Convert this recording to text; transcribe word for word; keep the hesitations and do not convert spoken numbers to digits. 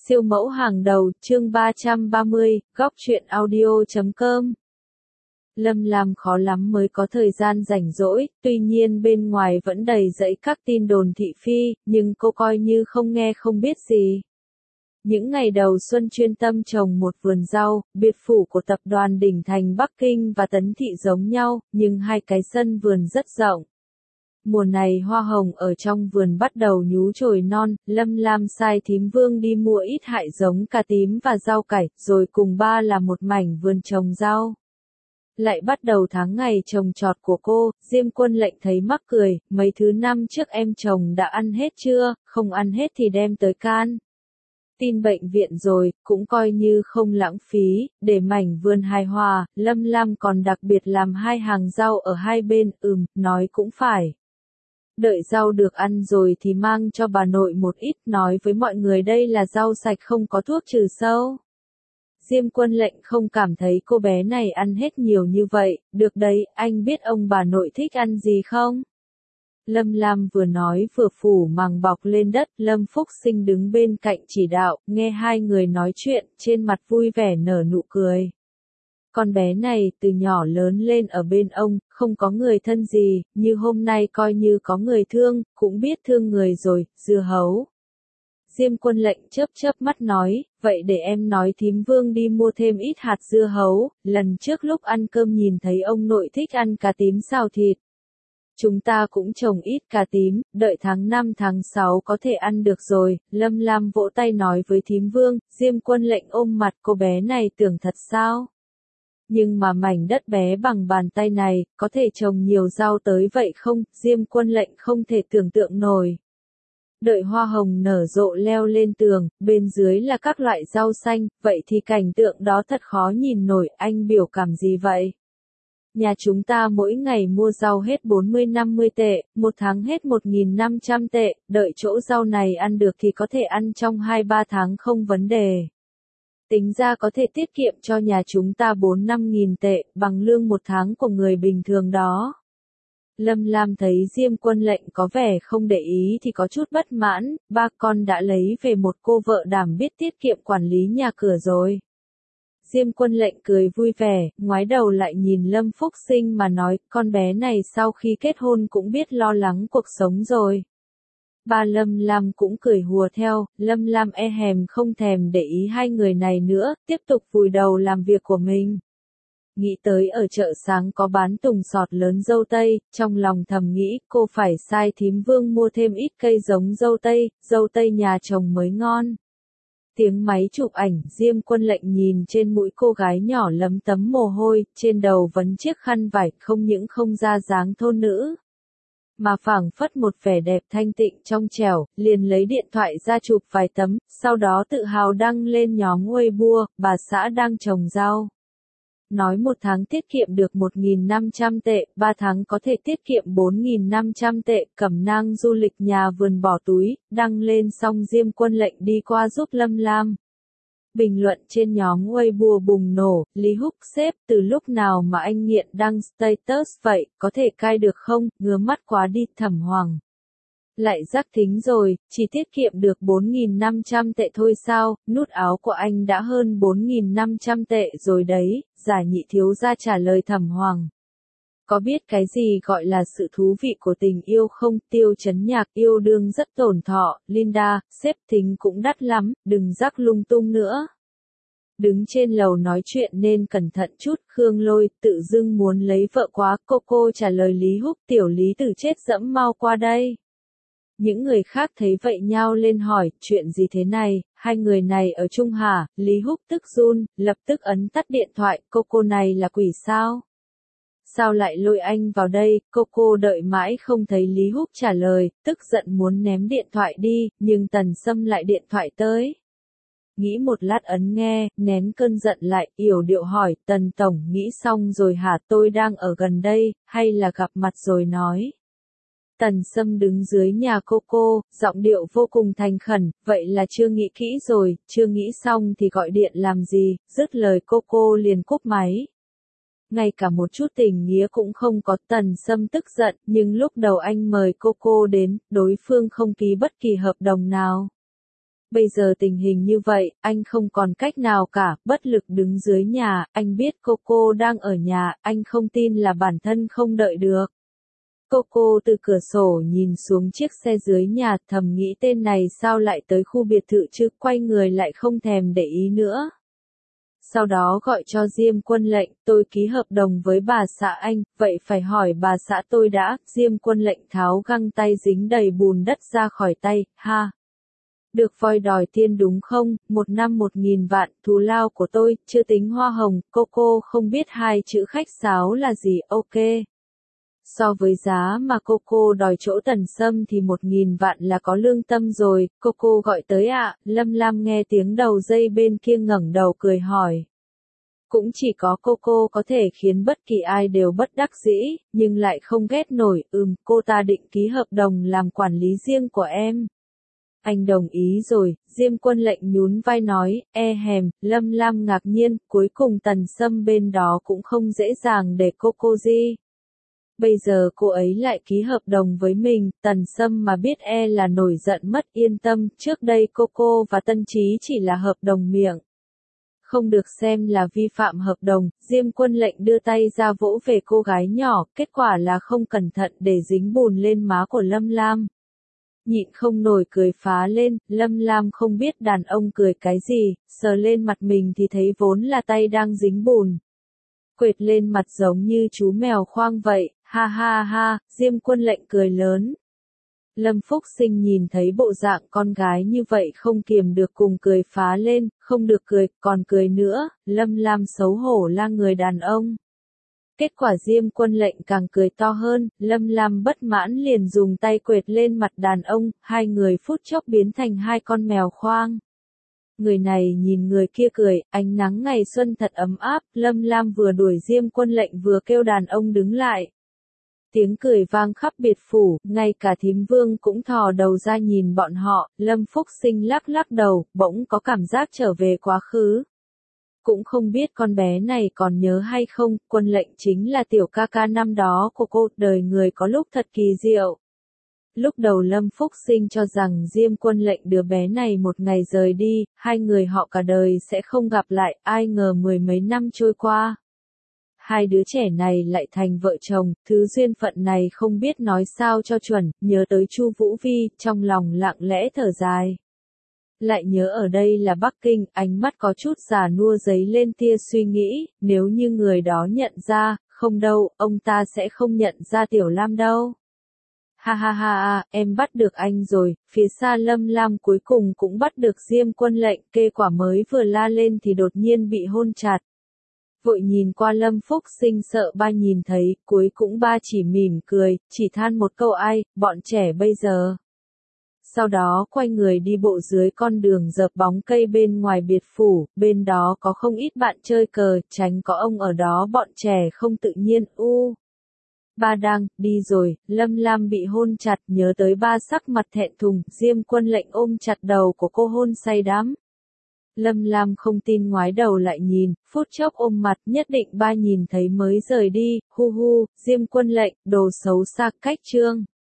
Siêu mẫu hàng đầu, chương ba trăm ba mươi, góc truyện audio chấm com. Lâm Lam khó lắm mới có thời gian rảnh rỗi, tuy nhiên bên ngoài vẫn đầy dẫy các tin đồn thị phi, nhưng cô coi như không nghe không biết gì. Những ngày đầu xuân chuyên tâm trồng một vườn rau, biệt phủ của tập đoàn Đỉnh Thành Bắc Kinh và Tấn Thị giống nhau, nhưng hai cái sân vườn rất rộng. Mùa này hoa hồng ở trong vườn bắt đầu nhú chồi non, Lâm Lam sai thím Vương đi mua ít hại giống cà tím và rau cải, rồi cùng ba là một mảnh vườn trồng rau. Lại bắt đầu tháng ngày trồng trọt của cô, Diêm Quân Lệnh thấy mắc cười, mấy thứ năm trước em trồng đã ăn hết chưa, không ăn hết thì đem tới can tin bệnh viện rồi, cũng coi như không lãng phí, để mảnh vườn hài hòa, Lâm Lam còn đặc biệt làm hai hàng rau ở hai bên, ừm, nói cũng phải. Đợi rau được ăn rồi thì mang cho bà nội một ít, nói với mọi người đây là rau sạch không có thuốc trừ sâu. Diêm Quân Lệnh không cảm thấy cô bé này ăn hết nhiều như vậy, được đấy, anh biết ông bà nội thích ăn gì không? Lâm Lam vừa nói vừa phủ màng bọc lên đất, Lâm Phúc Sinh đứng bên cạnh chỉ đạo, nghe hai người nói chuyện, trên mặt vui vẻ nở nụ cười. Con bé này từ nhỏ lớn lên ở bên ông, không có người thân gì, như hôm nay coi như có người thương, cũng biết thương người rồi, dưa hấu. Diêm Quân Lệnh chớp chớp mắt nói, vậy để em nói thím Vương đi mua thêm ít hạt dưa hấu, lần trước lúc ăn cơm nhìn thấy ông nội thích ăn cà tím xào thịt. Chúng ta cũng trồng ít cà tím, đợi tháng năm tháng sáu có thể ăn được rồi, Lâm Lam vỗ tay nói với thím Vương, Diêm Quân Lệnh ôm mặt cô bé này tưởng thật sao? Nhưng mà mảnh đất bé bằng bàn tay này, có thể trồng nhiều rau tới vậy không? Diêm Quân Lệnh không thể tưởng tượng nổi. Đợi hoa hồng nở rộ leo lên tường, bên dưới là các loại rau xanh, vậy thì cảnh tượng đó thật khó nhìn nổi, anh biểu cảm gì vậy? Nhà chúng ta mỗi ngày mua rau hết bốn mươi năm mươi tệ, một tháng hết một nghìn năm trăm tệ, đợi chỗ rau này ăn được thì có thể ăn trong hai ba tháng không vấn đề. Tính ra có thể tiết kiệm cho nhà chúng ta bốn năm nghìn tệ, bằng lương một tháng của người bình thường đó. Lâm Lam thấy Diêm Quân Lệnh có vẻ không để ý thì có chút bất mãn, ba con đã lấy về một cô vợ đảm biết tiết kiệm quản lý nhà cửa rồi. Diêm Quân Lệnh cười vui vẻ, ngoái đầu lại nhìn Lâm Phúc Sinh mà nói, con bé này sau khi kết hôn cũng biết lo lắng cuộc sống rồi. Ba Lâm Lam cũng cười hùa theo, Lâm Lam e hèm không thèm để ý hai người này nữa, tiếp tục vùi đầu làm việc của mình. Nghĩ tới ở chợ sáng có bán tùng sọt lớn dâu tây, trong lòng thầm nghĩ cô phải sai thím Vương mua thêm ít cây giống dâu tây, dâu tây nhà trồng mới ngon. Tiếng máy chụp ảnh, Diêm Quân Lệnh nhìn trên mũi cô gái nhỏ lấm tấm mồ hôi, trên đầu vấn chiếc khăn vải, không những không ra dáng thôn nữ, mà phảng phất một vẻ đẹp thanh tịnh trong trẻo, liền lấy điện thoại ra chụp vài tấm, sau đó tự hào đăng lên nhóm Weibo, bà xã đang trồng rau. Nói một tháng tiết kiệm được một nghìn năm trăm tệ, ba tháng có thể tiết kiệm bốn nghìn năm trăm tệ, cẩm nang du lịch nhà vườn bỏ túi, đăng lên xong Diêm Quân Lệnh đi qua giúp Lâm Lam. Bình luận trên nhóm Weibo bùng nổ, Lý Húc sếp, từ lúc nào mà anh nghiện đăng status vậy, có thể cai được không, ngứa mắt quá đi Thẩm Hoàng. Lại rắc thính rồi, chỉ tiết kiệm được bốn nghìn năm trăm tệ thôi sao, nút áo của anh đã hơn bốn nghìn năm trăm tệ rồi đấy, Giả Nhị thiếu gia trả lời Thẩm Hoàng. Có biết cái gì gọi là sự thú vị của tình yêu không, Tiêu Chấn Nhạc yêu đương rất tổn thọ, Linda, sếp thính cũng đắt lắm, đừng rắc lung tung nữa. Đứng trên lầu nói chuyện nên cẩn thận chút, Khương Lôi tự dưng muốn lấy vợ quá, cô cô trả lời Lý Húc, tiểu Lý Tử chết dẫm mau qua đây. Những người khác thấy vậy nhao lên hỏi, chuyện gì thế này, hai người này ở chung hả, Lý Húc tức run, lập tức ấn tắt điện thoại, cô cô này là quỷ sao? Sao lại lôi anh vào đây, cô cô đợi mãi không thấy Lý Húc trả lời, tức giận muốn ném điện thoại đi, nhưng Tần Sâm lại điện thoại tới. Nghĩ một lát ấn nghe, nén cơn giận lại, yểu điệu hỏi, Tần Tổng nghĩ xong rồi hả, tôi đang ở gần đây, hay là gặp mặt rồi nói. Tần Sâm đứng dưới nhà cô cô, giọng điệu vô cùng thành khẩn, vậy là chưa nghĩ kỹ rồi, chưa nghĩ xong thì gọi điện làm gì, dứt lời cô cô liền cúp máy. Ngay cả một chút tình nghĩa cũng không có, Tần Sâm tức giận, nhưng lúc đầu anh mời cô cô đến, đối phương không ký bất kỳ hợp đồng nào. Bây giờ tình hình như vậy, anh không còn cách nào cả, bất lực đứng dưới nhà, anh biết Coco đang ở nhà, anh không tin là bản thân không đợi được. Coco từ cửa sổ nhìn xuống chiếc xe dưới nhà, thầm nghĩ tên này sao lại tới khu biệt thự chứ, quay người lại không thèm để ý nữa. Sau đó gọi cho Diêm Quân Lệnh, tôi ký hợp đồng với bà xã anh, vậy phải hỏi bà xã tôi đã. Diêm Quân Lệnh tháo găng tay dính đầy bùn đất ra khỏi tay, ha. Được voi đòi tiền đúng không, một năm một nghìn vạn, thù lao của tôi, chưa tính hoa hồng. Coco không biết hai chữ khách sáo là gì, ok. So với giá mà Coco đòi chỗ Tần Sâm thì một nghìn vạn là có lương tâm rồi. Coco gọi tới ạ, à. Lâm Lam nghe tiếng đầu dây bên kia ngẩng đầu cười hỏi. Cũng chỉ có Coco có thể khiến bất kỳ ai đều bất đắc dĩ, nhưng lại không ghét nổi. Ừm, cô ta định ký hợp đồng làm quản lý riêng của em. Anh đồng ý rồi, Diêm Quân Lệnh nhún vai nói, e hèm. Lâm Lam ngạc nhiên, cuối cùng Tần Sâm bên đó cũng không dễ dàng để Coco gì. Bây giờ cô ấy lại ký hợp đồng với mình, Tần Sâm mà biết e là nổi giận mất. Yên tâm, trước đây Coco và Tân Trí chỉ là hợp đồng miệng. Không được xem là vi phạm hợp đồng. Diêm Quân Lệnh đưa tay ra vỗ về cô gái nhỏ, kết quả là không cẩn thận để dính bùn lên má của Lâm Lam. Nhịn không nổi cười phá lên, Lâm Lam không biết đàn ông cười cái gì, sờ lên mặt mình thì thấy vốn là tay đang dính bùn. Quệt lên mặt giống như chú mèo khoang vậy, ha ha ha, Diêm Quân Lệnh cười lớn. Lâm Phúc Sinh nhìn thấy bộ dạng con gái như vậy không kiềm được cùng cười phá lên, không được cười, còn cười nữa, Lâm Lam xấu hổ la người đàn ông. Kết quả Diêm Quân Lệnh càng cười to hơn, Lâm Lam bất mãn liền dùng tay quệt lên mặt đàn ông, hai người phút chốc biến thành hai con mèo khoang. Người này nhìn người kia cười, ánh nắng ngày xuân thật ấm áp, Lâm Lam vừa đuổi Diêm Quân Lệnh vừa kêu đàn ông đứng lại. Tiếng cười vang khắp biệt phủ, ngay cả thím Vương cũng thò đầu ra nhìn bọn họ, Lâm Phúc Sinh lắc lắc đầu, bỗng có cảm giác trở về quá khứ. Cũng không biết con bé này còn nhớ hay không, Quân Lệnh chính là tiểu ca ca năm đó của cô, đời người có lúc thật kỳ diệu. Lúc đầu Lâm Phúc Sinh cho rằng Diêm Quân Lệnh đứa bé này một ngày rời đi, hai người họ cả đời sẽ không gặp lại, ai ngờ mười mấy năm trôi qua. Hai đứa trẻ này lại thành vợ chồng, thứ duyên phận này không biết nói sao cho chuẩn, nhớ tới Chu Vũ Vi, trong lòng lặng lẽ thở dài. Lại nhớ ở đây là Bắc Kinh, ánh mắt có chút già nua dấy lên tia suy nghĩ, nếu như người đó nhận ra, không đâu, ông ta sẽ không nhận ra Tiểu Lam đâu. Ha ha ha ha, em bắt được anh rồi, phía xa Lâm Lam cuối cùng cũng bắt được Diêm Quân Lệnh, kê quả mới vừa la lên thì đột nhiên bị hôn chặt. Vội nhìn qua Lâm Phúc Sinh sợ ba nhìn thấy, cuối cũng ba chỉ mỉm cười, chỉ than một câu ai, bọn trẻ bây giờ. Sau đó quay người đi bộ dưới con đường dợp bóng cây bên ngoài biệt phủ, bên đó có không ít bạn chơi cờ, tránh có ông ở đó bọn trẻ không tự nhiên, u. Ba đang, đi rồi, Lâm Lam bị hôn chặt, nhớ tới ba sắc mặt thẹn thùng, Diêm Quân Lệnh ôm chặt đầu của cô hôn say đắm. Lâm Lam không tin ngoái đầu lại nhìn, phút chốc ôm mặt, nhất định ba nhìn thấy mới rời đi, hu hu, Diêm Quân Lệnh, đồ xấu xa cách trương.